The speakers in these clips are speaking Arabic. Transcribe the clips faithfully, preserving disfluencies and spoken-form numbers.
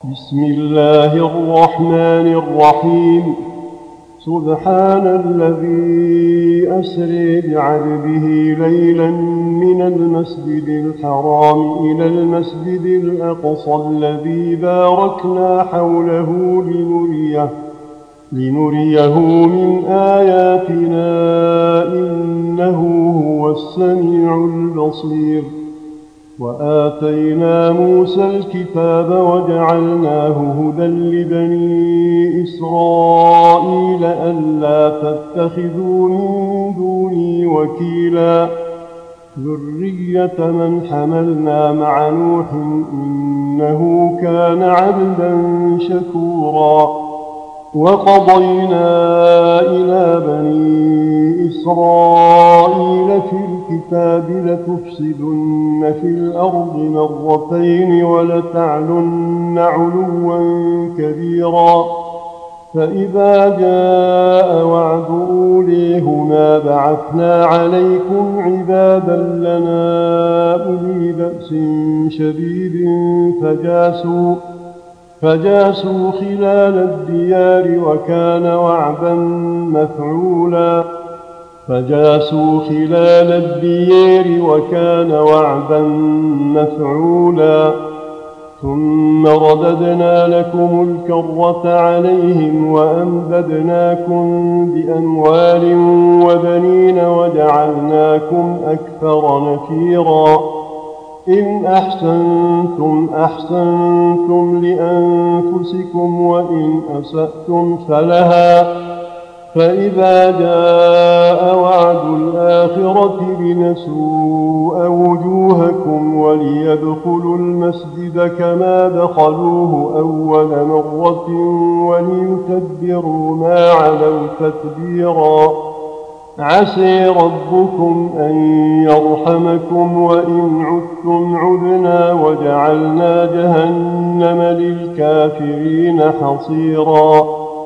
بسم الله الرحمن الرحيم. سبحان الذي أسري بعبده ليلا من المسجد الحرام إلى المسجد الأقصى الذي باركنا حوله لنريه, لنريه من آياتنا إنه هو السميع البصير. وآتينا موسى الكتاب وجعلناه هدى لبني إسرائيل ألا تتخذوا من دوني وكيلا ذرية من حملنا مع نوح إنه كان عبدا شكورا. وقضينا إلى بني إسرائيل في الكتاب لتفسدن في الأرض مرتين ولتعلن علوا كبيرا. فإذا جاء وعد أوليهما بعثنا عليكم عبادا لنا أولي بأس شديد فجاسوا فجاسوا خلال الديار وكان وعدا مفعولا فجاسوا خلال الديار وكان وعدا مفعولا ثم رددنا لكم الكرة عليهم وأمددناكم بأموال وبنين وجعلناكم أكثر نفيرا. إن أحسنتم أحسنتم لأنفسكم وإن أسأتم فلها. فإذا جاء وعد الآخرة لنسوء وجوهكم وليدخلوا المسجد كما دخلوه أول مرة وليتبروا ما علوا تتبيرا. عسى ربكم أن يرحمكم وإن عدتم عدنا وجعلنا جهنم للكافرين حصيرا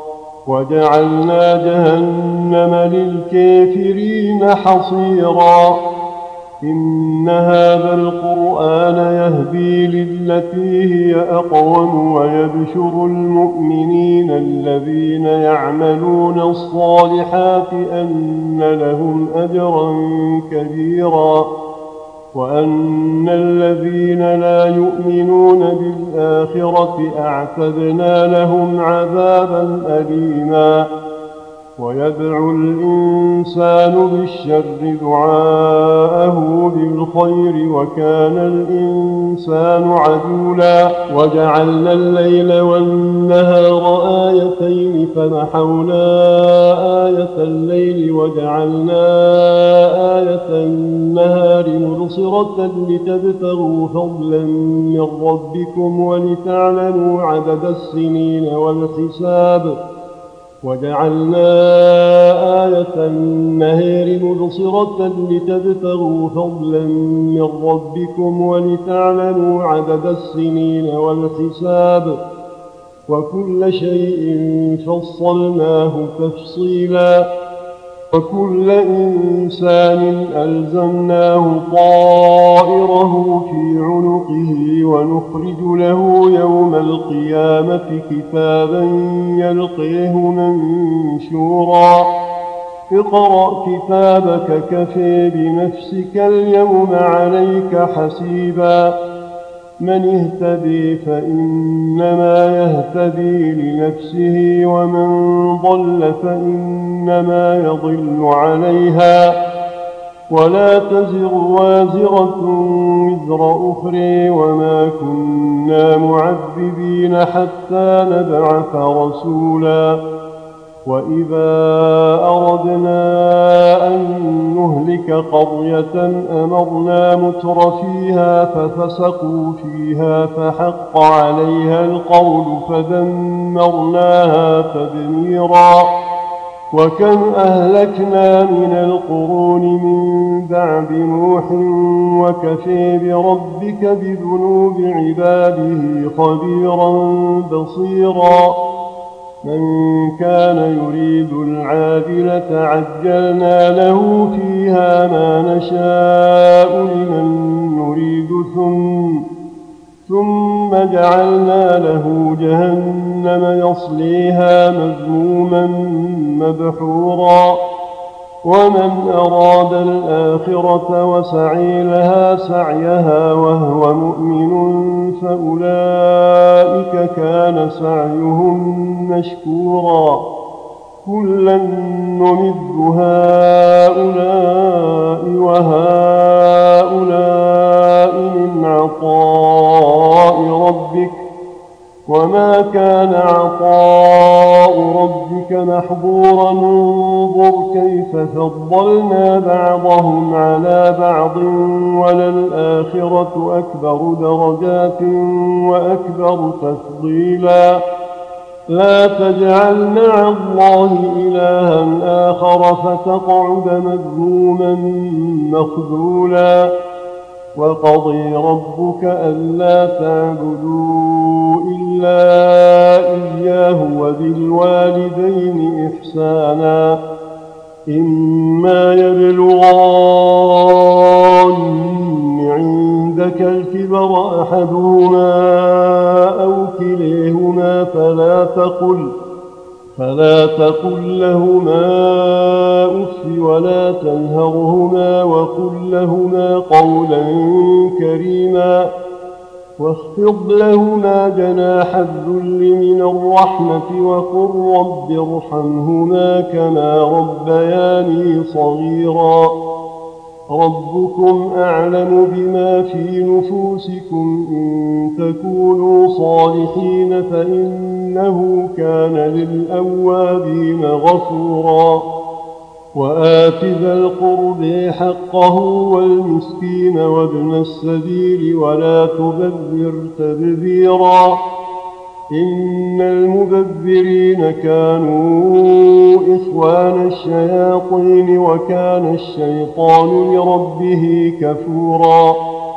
وجعلنا جهنم للكافرين حصيرا. إن هذا القرآن يهدي للتي هي أقوم ويبشر المؤمنين الذين يعملون الصالحات أن لهم أجرا كبيرا وأن الذين لا يؤمنون بالآخرة أعتدنا لهم عذابا أليما. ويدعو الإنسان بالشر دعاءه بالخير وكان الإنسان عجولا. وجعلنا الليل والنهار آيتين فمحونا آية الليل وجعلنا آية النهار مبصرة لتبتغوا فضلا من ربكم ولتعلموا عدد السنين والحساب. وجعلنا آية النهار مبصرة لتبتغوا فضلا من ربكم ولتعلموا عدد السنين والحساب. وكل شيء فصلناه تفصيلا. وكل إنسان ألزمناه طائره في عنقه ونخرج له يوم القيامة كتابا يلقيه منشورا. اقرأ كتابك كفى بنفسك اليوم عليك حسيبا. من اهتدي فإنما يهتدي لنفسه ومن ضل فإنما يضل عليها ولا تزر وازرة وزر أخرى وما كنا معذبين حتى نبعث رسولا. وإذا أردنا أن نهلك قرية أمرنا متر فيها ففسقوا فيها فحق عليها القول فدمرناها تدميرا. وكم أهلكنا من القرون من بعد نوح وكفى بربك بذنوب عباده خبيرا بصيرا. من كان يريد العاجلة عجلنا له فيها ما نشاء لمن نريد ثم ثم جعلنا له جهنم يصليها مذموما مدحورا ومن أراد الآخرة وسعي لها سعيها وهو مؤمن فأولئك كان سعيهم مشكورا كلا نمد هؤلاء وهؤلاء من عطاء ربك وما كان عطاء ربك محظورا انظر كيف فضلنا بعضهم على بعض وللآخرة أكبر درجات وأكبر تفضيلا لا تجعل مع الله إلها آخر فتقعد مذموما مخذولا وقضي ربك ألا تعبدوا إلا إياه وبالوالدين إحسانا إما يبلغن عندك الكبر أحدهما أو كليهما فلا تقل فلا تقل لهما أف ولا تنهرهما وقل لهما قولا كريما واخفض لهما جناح الذل من الرحمة وقل رب ارحمهما كما ربياني صغيرا ربكم أعلم بما في نفوسكم إن تكونوا صالحين فإنه كان للأوابين غفورا وآت ذا القرب حقه والمسكين وابن السبيل ولا تبذر تبذيرا إن المبذرين كانوا إخوان الشياطين وكان الشيطان لربه كفورا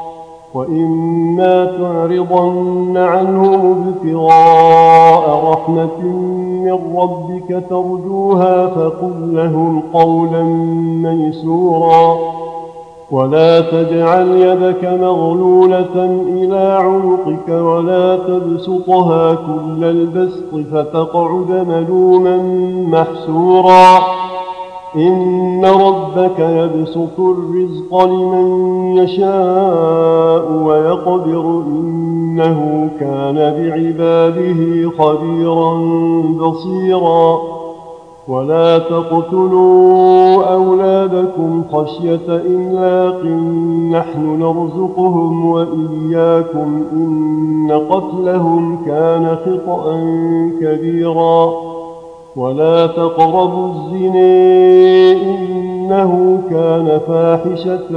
وإما تعرضن عنهم ابتغاء رحمة من ربك ترجوها فقل لهم قولا ميسورا ولا تجعل يدك مغلولة إلى عنقك ولا تبسطها كل البسط فتقعد ملوما محسورا إن ربك يبسط الرزق لمن يشاء ويقدر إنه كان بعباده خبيرا بصيرا ولا تقتلوا أولادكم خشية إملاق نحن نرزقهم وإياكم إن قتلهم كان خطأ كبيرا ولا تقربوا الزنا إنه كان فاحشة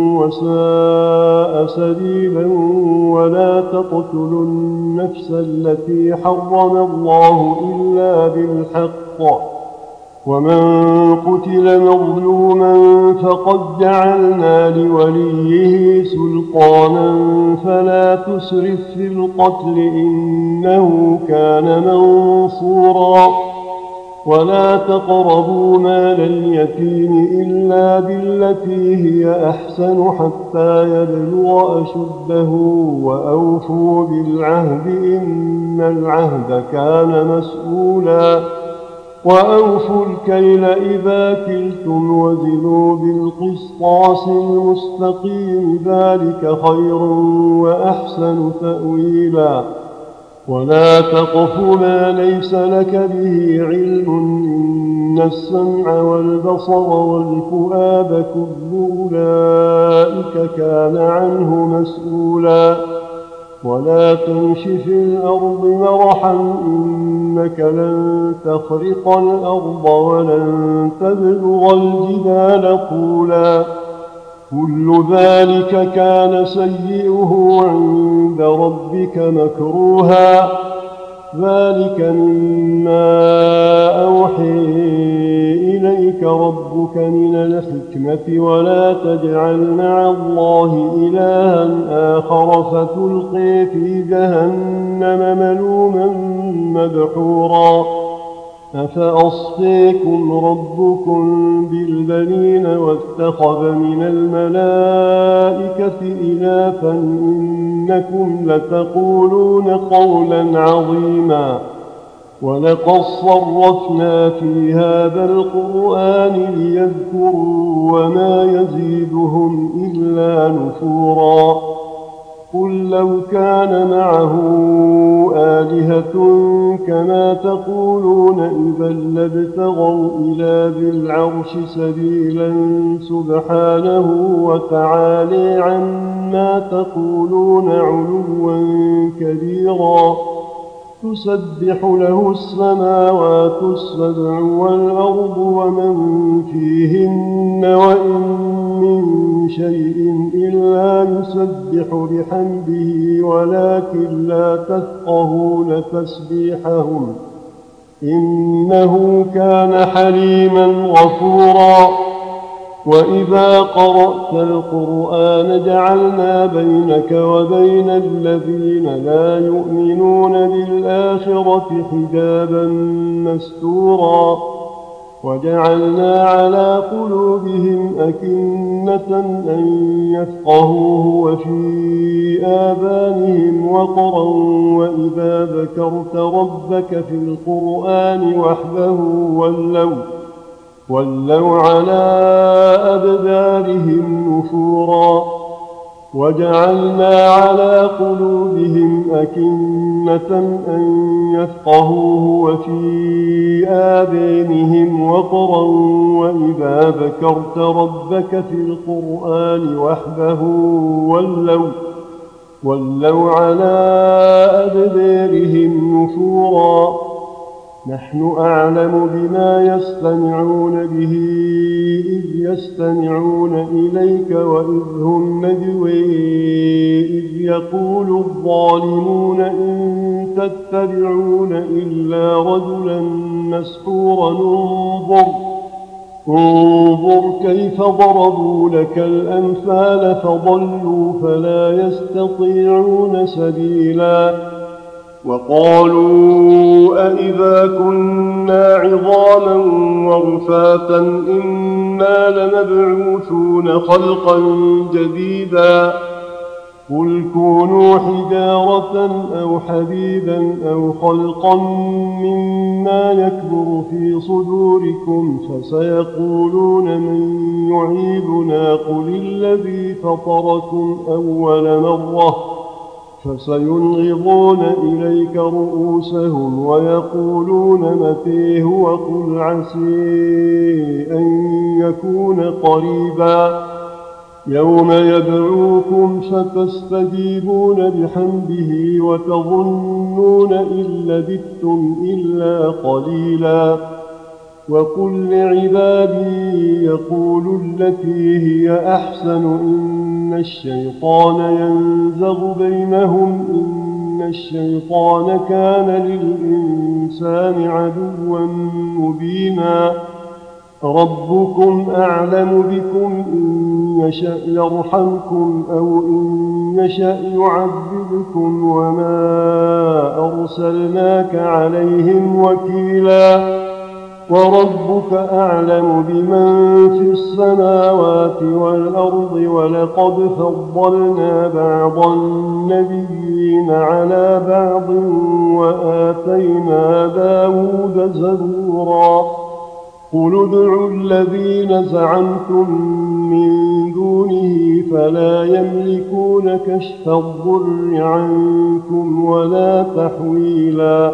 وساء سبيلا ولا تقتلوا النفس التي حرم الله إلا بالحق ومن قتل مظلوما فقد جعلنا لوليه سلطانا فلا تسرف في القتل إنه كان منصورا ولا تقربوا مال اليتيم إلا بالتي هي أحسن حتى يبلغ أشده وأوفوا بالعهد إن العهد كان مسؤولا وأوفوا الكيل إذا كلتم وزنوا بالقسطاس المستقيم ذلك خير وأحسن تأويلا ولا تقف ما ليس لك به علم إن السمع والبصر والفؤاد كل أولئك كان عنه مسؤولا ولا تمش في الأرض مرحا إنك لن تخرق الأرض ولن تبلغ الجبال طولا كل ذلك كان سيئه عند ربك مكروها ذلك مما أوحي إليك ربك من الحكمة ولا تجعل مع الله إلها آخر فتلقي في جهنم ملوما مدحورا أفأصفيكم ربكم بالبنين واتخذ من الملائكة إناثا إنكم لتقولون قولا عظيما ولقد صرفنا في هذا القرآن ليذكروا وما يزيدهم إلا نفورا قل لو كان معه آلهة كما تقولون إذا لابتغوا إلى ذي العرش سبيلا سبحانه وتعالى عما تقولون علوا كبيرا تسبح له السماوات السبع والأرض ومن فيهن وإن من شيء إلا يسبح بحمده ولكن لا تفقهون تسبيحهم إنه كان حليما غفورا وإذا قرأت القرآن جعلنا بينك وبين الذين لا يؤمنون بالآخرة حجابا مستورا وجعلنا على قلوبهم أكنة أن يفقهوه وفي آذانهم وقرا وإذا ذكرت ربك في القرآن وحده ولوا ولوا على أدبارهم نفورا وجعلنا على قلوبهم أكنة أن يفقهوه وفي آذانهم وقرا وإذا ذكرت ربك في القرآن وحده ولوا ولوا على أدبارهم نفورا نحن أعلم بما يستمعون به إذ يستمعون إليك وإذ هم نجوى إذ يقول الظالمون إن تتبعون إلا رجلا مسحورا انظر انظر كيف ضربوا لك الأمثال فضلوا فلا يستطيعون سبيلا وقالوا أئذا كنا عظاما ورفاتا إنا لمبعوثون خلقا جديدا قل كونوا حجارة أو حديدا أو خلقا مما يكبر في صدوركم فسيقولون من يعيدنا قل الذي فطركم أول مرة فسينغضون إليك رؤوسهم ويقولون متى هو قل عسى أن يكون قريبا يوم يدعوكم فتستجيبون بحمده وتظنون إن لبثتم إلا قليلا وقل لعبادي يقولوا التي هي أحسن إن الشيطان ينزغ بينهم إن الشيطان كان للإنسان عدوا مبينا ربكم أعلم بكم إن يشأ يرحمكم أو إن يشأ يعذبكم وما أرسلناك عليهم وكيلا وربك أعلم بمن في السماوات والأرض ولقد فضلنا بعض النبيين على بعض وآتينا داود زبورا قل ادعوا الذين زعمتم من دونه فلا يملكون كشف الضر عنكم ولا تحويلا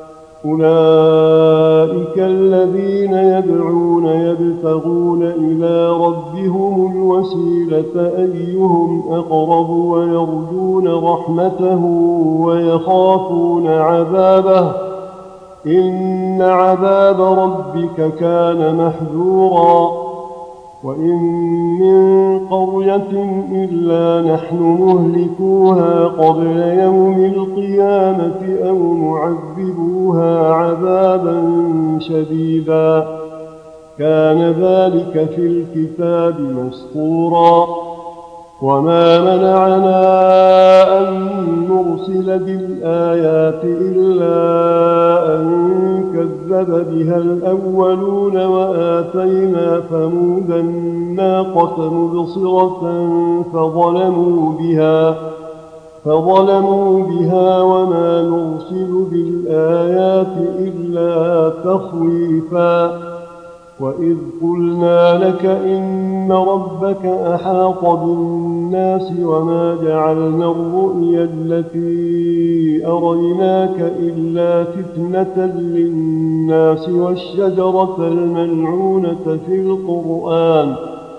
أولئك الذين يدعون يبتغون إلى ربهم الوسيلة أيهم أقرب ويرجون رحمته ويخافون عذابه إن عذاب ربك كان محذورا وإن من قرية إلا نحن مهلكوها قبل يوم القيامة أو معذبوها عذابا شديدا كان ذلك في الكتاب مسطورا وما منعنا أن نرسل بالآيات إلا أن كذب كذب بها الأولون وآتينا ثمود الناقة مبصرة فظلموا بها فظلموا بها وما نرسل بالآيات إلا تخويفا وإذ قلنا لك إن ربك أحاط بالناس وما جعلنا الرؤيا التي أريناك إلا فتنة للناس والشجرة الملعونة في القرآن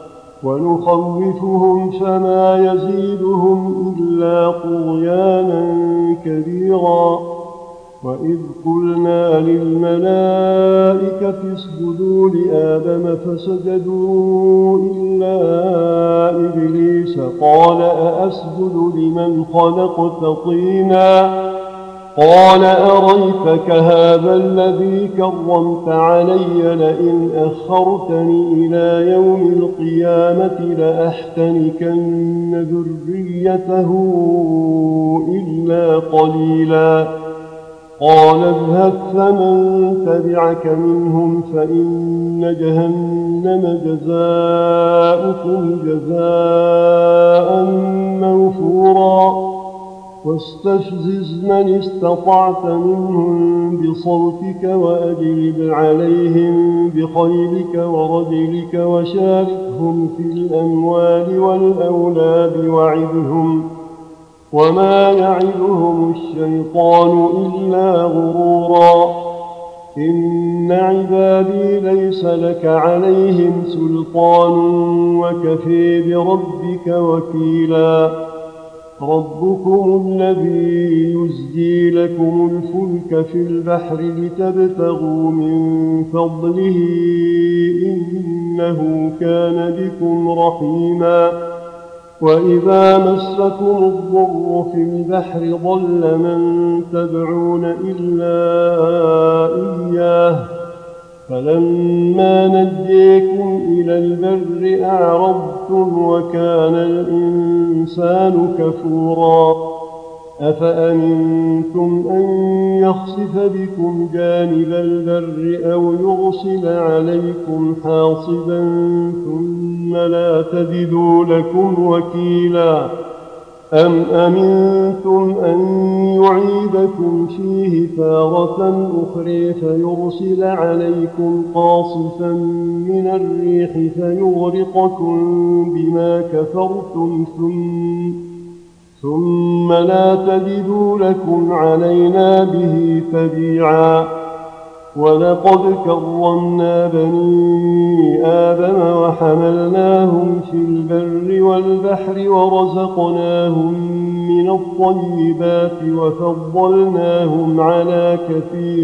ونخوفهم فما يزيدهم إلا طغيانا كبيرا وإذ قلنا للملائكة اسجدوا لآدم فسجدوا إلا إبليس قال أأسجد لمن خلقت طينا قال أريتك هذا الذي كرمت علي لئن أخرتني إلى يوم القيامة لأحتنكن ذريته إلا قليلا قال اذهب فمن تبعك منهم فإن جهنم جزاؤكم جزاء موفورا واستفزز من استطعت منهم بصوتك وأجلب عليهم بخيلك ورجلك وشاركهم في الأموال والأولاد وعدهم وما يعدهم الشيطان إلا غرورا إن عبادي ليس لك عليهم سلطان وكفي بربك وكيلا ربكم الذي يزجي لكم الفلك في البحر لتبتغوا من فضله إنه كان بكم رحيما وإذا مسكم الضر في البحر ضل من تدعون إلا إياه فلما نجيكم إلى البر أعرضتم وكان الإنسان كفورا أفأمنتم أن يخسف بكم جانب البر أو يرسل عليكم حاصبا ثم لا تجدوا لكم وكيلا أم أمنتم أن يعيدكم فيه تارة أخرى فيرسل عليكم قاصفا من الريح فيغرقكم بما كفرتم ثم, ثم لا تجدوا لكم علينا به تبيعا ولقد كرمنا بني آدم وحملناهم في البر والبحر ورزقناهم من الطيبات وفضلناهم على كثير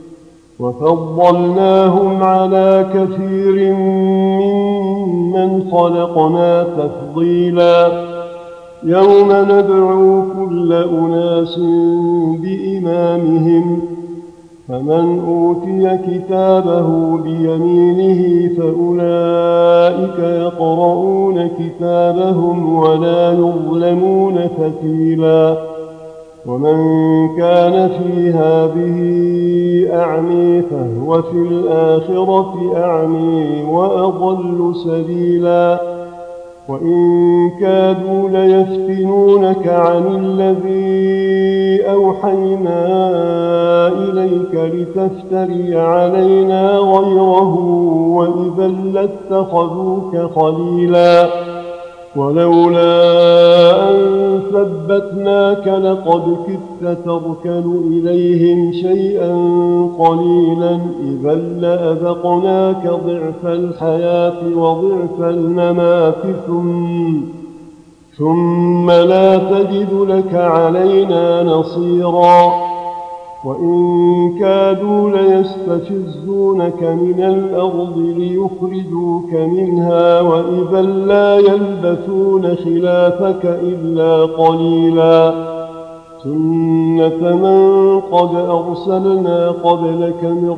وفضلناهم على كثير ممن خلقنا تفضيلا يوم ندعو كل أناس بإمامهم فمن أوتي كتابه بيمينه فأولئك يقرؤون كتابهم ولا يظلمون فتيلا ومن كان في هذه أعمي فهو في الآخرة أعمي وأضل سبيلا وإن كادوا ليفتنونك عن الذي أوحينا إليك لتفتري علينا غيره وإذا لاتخذوك خليلا ولولا أن ثبتناك لقد كدت تركن إليهم شيئا قليلا إذا لأذقناك ضعف الحياة وضعف الممات ثم, ثم لا تجد لك علينا نصيرا وإن كادوا ليستفزونك من الأرض ليخرجوك منها وإذا لا يلبثون خلافك إلا قليلا سنة من قد أرسلنا قبلك من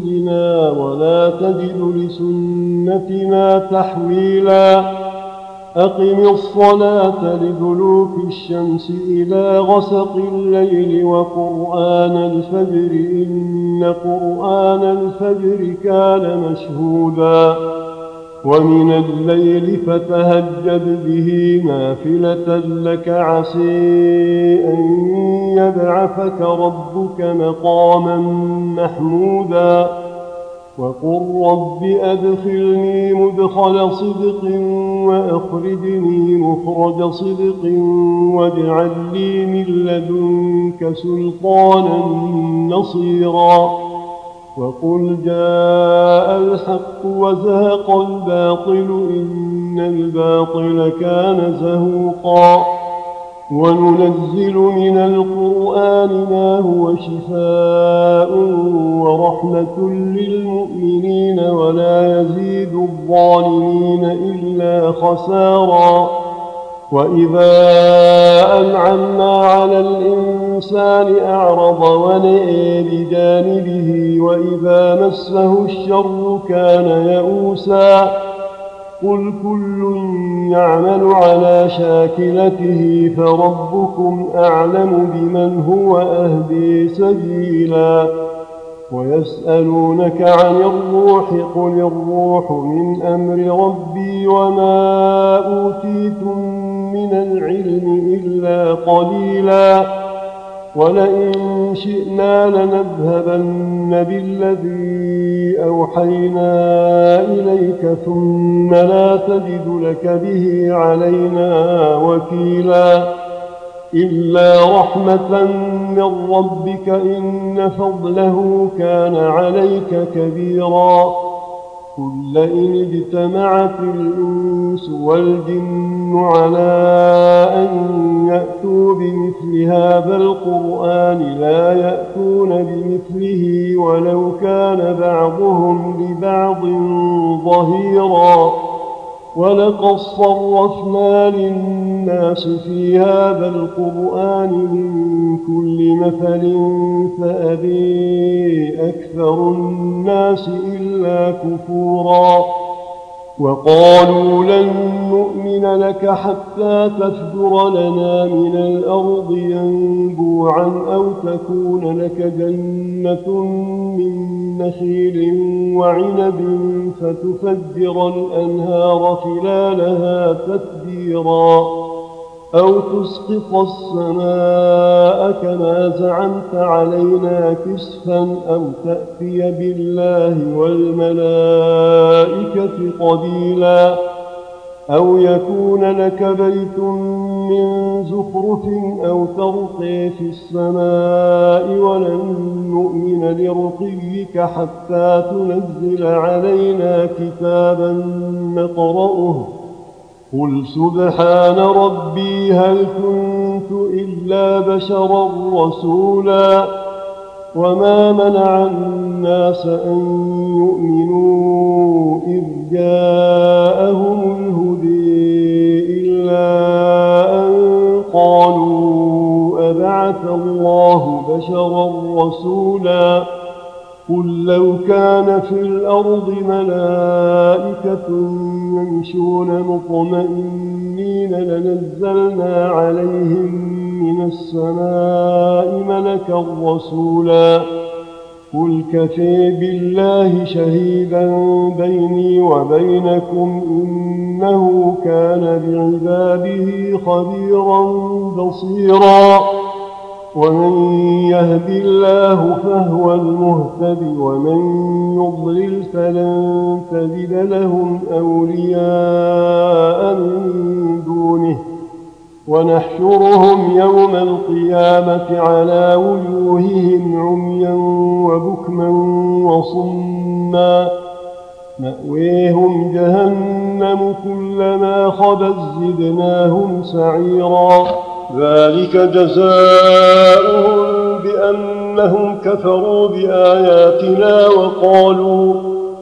رسلنا ولا تجد لسنتنا تحويلا أقم الصلاة لدلوك الشمس إلى غسق الليل وقرآن الفجر إن قرآن الفجر كان مشهودا ومن الليل فتهجد به نافلة لك عسى أن يبعثك ربك مقاما محمودا وقل رب أدخلني مدخل صدق وأخرجني مخرج صدق واجعل لي من لدنك سلطانا نصيرا وقل جاء الحق وزهق الباطل إن الباطل كان زهوقا وننزل من القرآن ما هو شفاء ورحمة للمؤمنين ولا يزيد الظالمين إلا خسارا وإذا أنعمنا على الإنسان أعرض ونأى بجانبه وإذا مسه الشر كان يئوسا قل كل يعمل على شاكلته فربكم أعلم بمن هو أهدي سبيلا ويسألونك عن الروح قل الروح من أمر ربي وما أوتيتم من العلم إلا قليلا ولئن شئنا لنذهبن بالذي أوحينا إليك ثم لا تجد لك به علينا وكيلا إلا رحمة من ربك إن فضله كان عليك كبيرا قل لئن اجتمعت الإنس والجن على أن يأتوا بمثل هذا القرآن لا يأتون بمثله ولو كان بعضهم لبعض ظهيرا ولقد صرفنا للناس في هذا القرآن من كل مثل فأبي أكثر الناس إلا كفورا وقالوا لن نؤمن لك حتى تفجر لنا من الأرض ينبوعا أو تكون لك جنة من نخيل وعنب فتفجر الأنهار خلالها تفجيرا أو تسقط السماء كما زعمت علينا كسفا أو تأتي بالله والملائكة قبيلا أو يكون لك بيت من زخرف أو ترقي في السماء ولن نؤمن لرقيك حتى تنزل علينا كتابا نقرأه قل سبحان ربي هل كنت إلا بشرا رسولا وما منع الناس أن يؤمنوا إذ جاءهم الهدي إلا أن قالوا أبعث الله بشرا رسولا قل لو كان في الأرض ملائكة يمشون مطمئنين لنزلنا عليهم من السماء ملكا رسولا قل كفى بالله شهيدا بيني وبينكم إنه كان بعباده خبيرا بصيرا ومن يهد الله فهو المهتد ومن يضلل فلن تجد لهم أولياء من دونه ونحشرهم يوم القيامة على وجوههم عميا وبكما وصما مأويهم جهنم كلما خبت زدناهم سعيرا ذلك جزاؤهم بأنهم كفروا بآياتنا وقالوا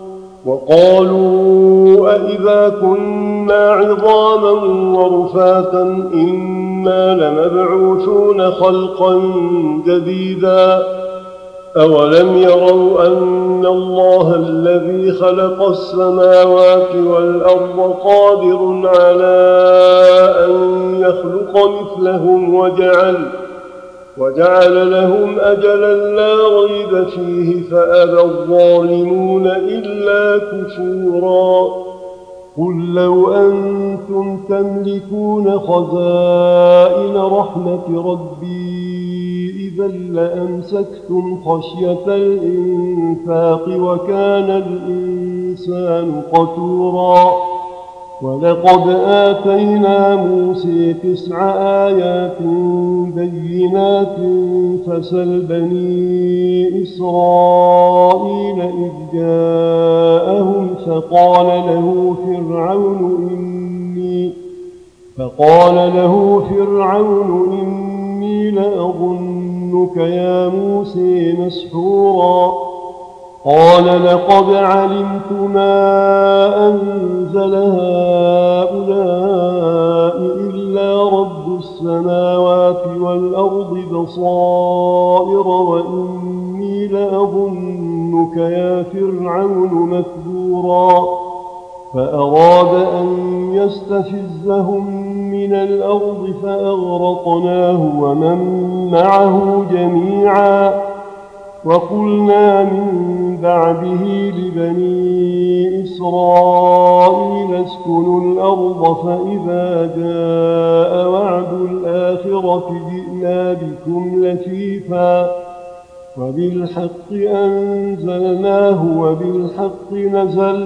وقالوا أئذا كنا عظاما ورفاتا إنا لمبعوثون خلقا جديدا أولم يروا أن الله الذي خلق السماوات والأرض قادر على أن يخلق مثلهم وجعل, وجعل لهم أجلا لا ريب فيه فأبى الظالمون إلا كفورا. قل لو أنتم تملكون خزائن رحمة ربي إذا لأمسكتم خشية الإنفاق وكان الإنسان قتورا. ولقد آتينا موسى تسع آيات بينات فسل بني إسرائيل إذ جاءهم فقال له فرعون إني فقال له فرعون إني لأظنك يا موسى مسحورا. قال لقد علمت ما أنزل هؤلاء إلا رب السماوات والأرض بصائر وإني لأظنك يا فرعون مثبورا. فأراد أن يستفزهم من الأرض فأغرقناه ومن معه جميعا. وقلنا من بعده لبني إسرائيل اسكنوا الأرض فإذا جاء وعد الآخرة جئنا بكم لفيفا وبالحق أنزلناه وبالحق نزل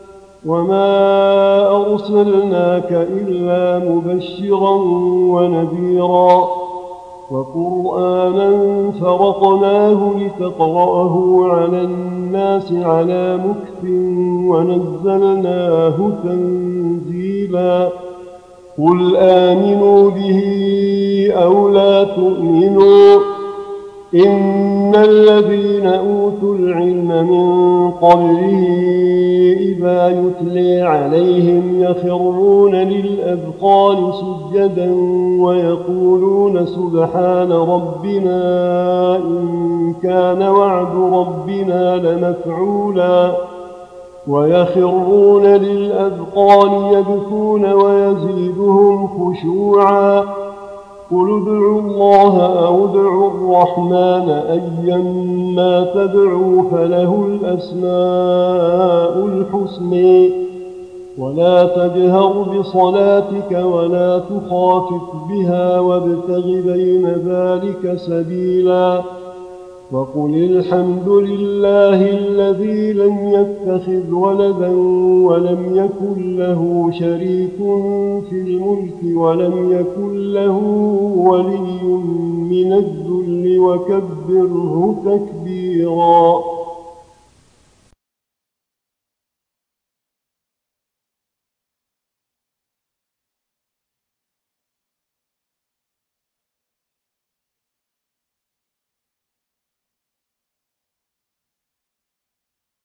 وما أرسلناك إلا مبشرا ونذيرا. وقرآنا فرقناه لتقرأه على الناس على مكث ونزلناه تنزيلا. قل آمنوا به أو لا تؤمنوا إن الذين أوتوا العلم من قبله إذا يتلي عليهم يخرون للأذقان سجدا ويقولون سبحان ربنا إن كان وعد ربنا لمفعولا. ويخرون للأذقان يبكون ويزيدهم خشوعا. قل ادعوا الله أو ادعوا الرحمن أيما تدعوا فله الأسماء الحسنى. ولا تجهر بصلاتك ولا تخافت بها وابتغ بين ذلك سبيلا. وقل الحمد لله الذي لم يتخذ ولدا ولم يكن له شريك في الملك ولم يكن له ولي من الذل وكبره تكبيرا.